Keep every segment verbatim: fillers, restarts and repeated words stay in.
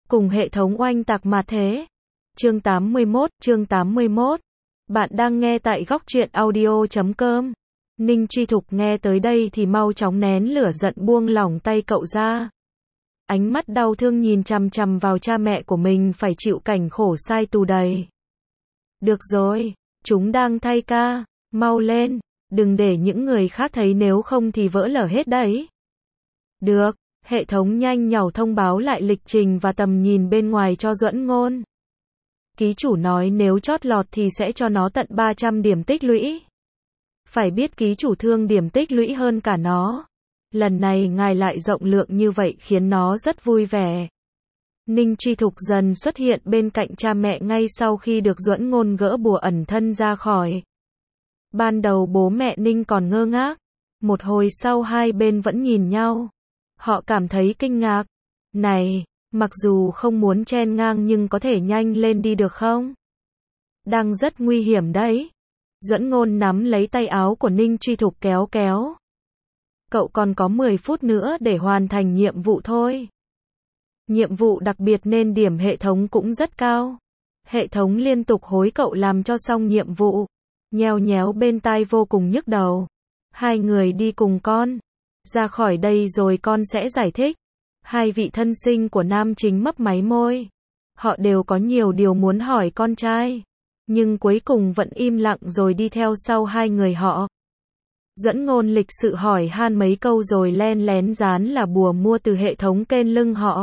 cùng hệ thống oanh tạc mà thế. Chương tám mươi mốt, chương tám mươi mốt. Bạn đang nghe tại góc truyện audio chấm com. Ninh Truy Thục nghe tới đây thì mau chóng nén lửa giận buông lỏng tay cậu ra. Ánh mắt đau thương nhìn chằm chằm vào cha mẹ của mình phải chịu cảnh khổ sai tù đầy. Được rồi, chúng đang thay ca, mau lên, đừng để những người khác thấy nếu không thì vỡ lở hết đấy. Được, hệ thống nhanh nhảu thông báo lại lịch trình và tầm nhìn bên ngoài cho Duẫn Ngôn. Ký chủ nói nếu chót lọt thì sẽ cho nó tận ba trăm điểm tích lũy. Phải biết ký chủ thương điểm tích lũy hơn cả nó. Lần này ngài lại rộng lượng như vậy khiến nó rất vui vẻ. Ninh Truy Thục dần xuất hiện bên cạnh cha mẹ ngay sau khi được Duẫn Ngôn gỡ bùa ẩn thân ra khỏi. Ban đầu bố mẹ Ninh còn ngơ ngác. Một hồi sau hai bên vẫn nhìn nhau. Họ cảm thấy kinh ngạc. Này, mặc dù không muốn chen ngang nhưng có thể nhanh lên đi được không? Đang rất nguy hiểm đấy. Duẫn Ngôn nắm lấy tay áo của Ninh Truy Thục kéo kéo. Cậu còn có mười phút nữa để hoàn thành nhiệm vụ thôi. Nhiệm vụ đặc biệt nên điểm hệ thống cũng rất cao. Hệ thống liên tục hối cậu làm cho xong nhiệm vụ. Nheo nhéo bên tai vô cùng nhức đầu. Hai người đi cùng con. Ra khỏi đây rồi con sẽ giải thích. Hai vị thân sinh của nam chính mấp máy môi. Họ đều có nhiều điều muốn hỏi con trai. Nhưng cuối cùng vẫn im lặng rồi đi theo sau hai người họ. Duẫn Ngôn lịch sự hỏi han mấy câu rồi len lén dán là bùa mua từ hệ thống kênh lưng họ.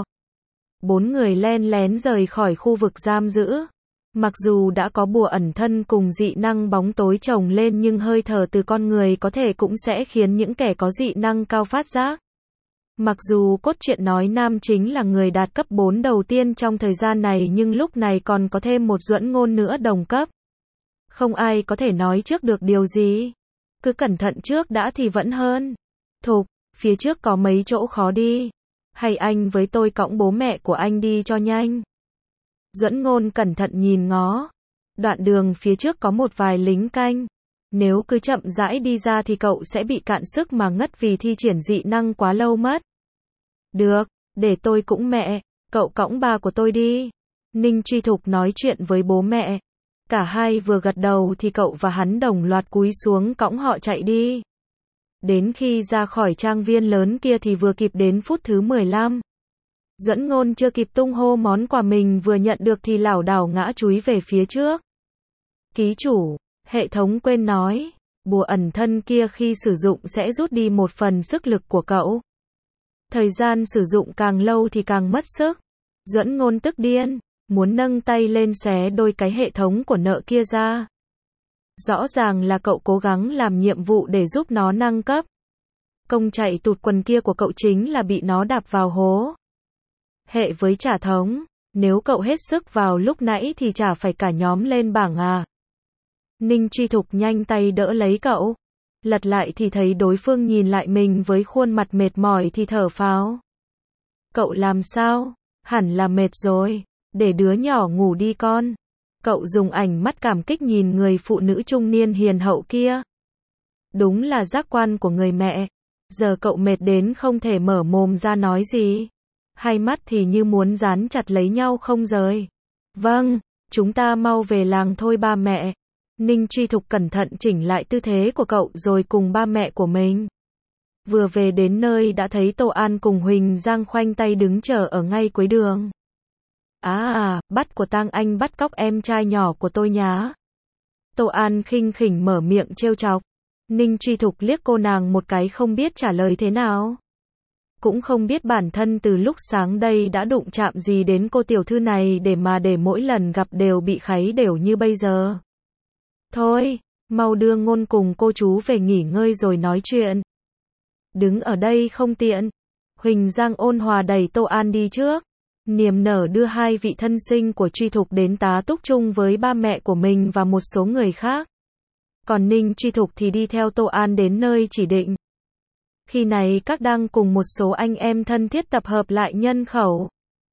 Bốn người len lén rời khỏi khu vực giam giữ. Mặc dù đã có bùa ẩn thân cùng dị năng bóng tối chồng lên nhưng hơi thở từ con người có thể cũng sẽ khiến những kẻ có dị năng cao phát giác. Mặc dù cốt truyện nói nam chính là người đạt cấp bốn đầu tiên trong thời gian này nhưng lúc này còn có thêm một Duẫn Ngôn nữa đồng cấp. Không ai có thể nói trước được điều gì. Cứ cẩn thận trước đã thì vẫn hơn. Thục, phía trước có mấy chỗ khó đi. Hay anh với tôi cõng bố mẹ của anh đi cho nhanh. Duẫn Ngôn cẩn thận nhìn ngó. Đoạn đường phía trước có một vài lính canh. Nếu cứ chậm rãi đi ra thì cậu sẽ bị cạn sức mà ngất vì thi triển dị năng quá lâu mất. Được, để tôi cũng mẹ, cậu cõng ba của tôi đi. Ninh Truy Thục nói chuyện với bố mẹ. Cả hai vừa gật đầu thì cậu và hắn đồng loạt cúi xuống cõng họ chạy đi. Đến khi ra khỏi trang viên lớn kia thì vừa kịp đến phút thứ mười lăm. Duẫn Ngôn chưa kịp tung hô món quà mình vừa nhận được thì lảo đảo ngã chúi về phía trước. Ký chủ, hệ thống quên nói, bùa ẩn thân kia khi sử dụng sẽ rút đi một phần sức lực của cậu. Thời gian sử dụng càng lâu thì càng mất sức. Duẫn Ngôn tức điên, muốn nâng tay lên xé đôi cái hệ thống của nợ kia ra. Rõ ràng là cậu cố gắng làm nhiệm vụ để giúp nó nâng cấp. Công chạy tụt quần kia của cậu chính là bị nó đạp vào hố. Hệ với trả thống, nếu cậu hết sức vào lúc nãy thì chả phải cả nhóm lên bảng à. Ninh Truy Thục nhanh tay đỡ lấy cậu. Lật lại thì thấy đối phương nhìn lại mình với khuôn mặt mệt mỏi thì thở phào. Cậu làm sao? Hẳn là mệt rồi. Để đứa nhỏ ngủ đi con. Cậu dùng ánh mắt cảm kích nhìn người phụ nữ trung niên hiền hậu kia. Đúng là giác quan của người mẹ. Giờ cậu mệt đến không thể mở mồm ra nói gì. Hai mắt thì như muốn dán chặt lấy nhau không rời. Vâng, chúng ta mau về làng thôi ba mẹ. Ninh Truy Thục cẩn thận chỉnh lại tư thế của cậu rồi cùng ba mẹ của mình. Vừa về đến nơi đã thấy Tô An cùng Huỳnh Giang khoanh tay đứng chờ ở ngay cuối đường. À à, bắt của tang anh bắt cóc em trai nhỏ của tôi nhá. Tô An khinh khỉnh mở miệng trêu chọc. Ninh Truy Thục liếc cô nàng một cái không biết trả lời thế nào. Cũng không biết bản thân từ lúc sáng đây đã đụng chạm gì đến cô tiểu thư này để mà để mỗi lần gặp đều bị kháy đều như bây giờ. Thôi, mau đưa Ngôn cùng cô chú về nghỉ ngơi rồi nói chuyện. Đứng ở đây không tiện. Huỳnh Giang ôn hòa đẩy Tô An đi trước. Niềm nở đưa hai vị thân sinh của Truy Thục đến tá túc chung với ba mẹ của mình và một số người khác. Còn Ninh Truy Thục thì đi theo Tô An đến nơi chỉ định. Khi này các đang cùng một số anh em thân thiết tập hợp lại nhân khẩu.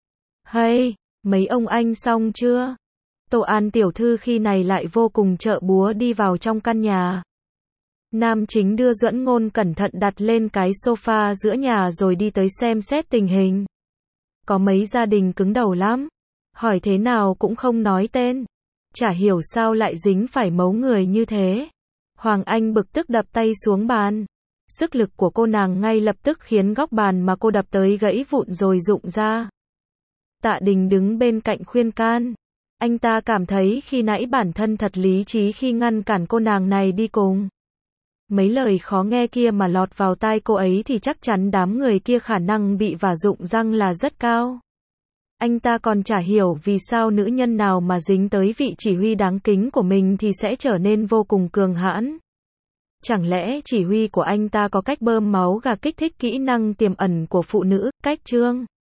Hey, mấy ông anh xong chưa? Tô An tiểu thư khi này lại vô cùng trợ búa đi vào trong căn nhà. Nam chính đưa Duẫn Ngôn cẩn thận đặt lên cái sofa giữa nhà rồi đi tới xem xét tình hình. Có mấy gia đình cứng đầu lắm. Hỏi thế nào cũng không nói tên. Chả hiểu sao lại dính phải mấu người như thế. Hoàng Anh bực tức đập tay xuống bàn. Sức lực của cô nàng ngay lập tức khiến góc bàn mà cô đập tới gãy vụn rồi rụng ra. Tạ Đình đứng bên cạnh khuyên can. Anh ta cảm thấy khi nãy bản thân thật lý trí khi ngăn cản cô nàng này đi cùng. Mấy lời khó nghe kia mà lọt vào tai cô ấy thì chắc chắn đám người kia khả năng bị vả rụng răng là rất cao. Anh ta còn chả hiểu vì sao nữ nhân nào mà dính tới vị chỉ huy đáng kính của mình thì sẽ trở nên vô cùng cường hãn. Chẳng lẽ chỉ huy của anh ta có cách bơm máu gà kích thích kỹ năng tiềm ẩn của phụ nữ, cách trương?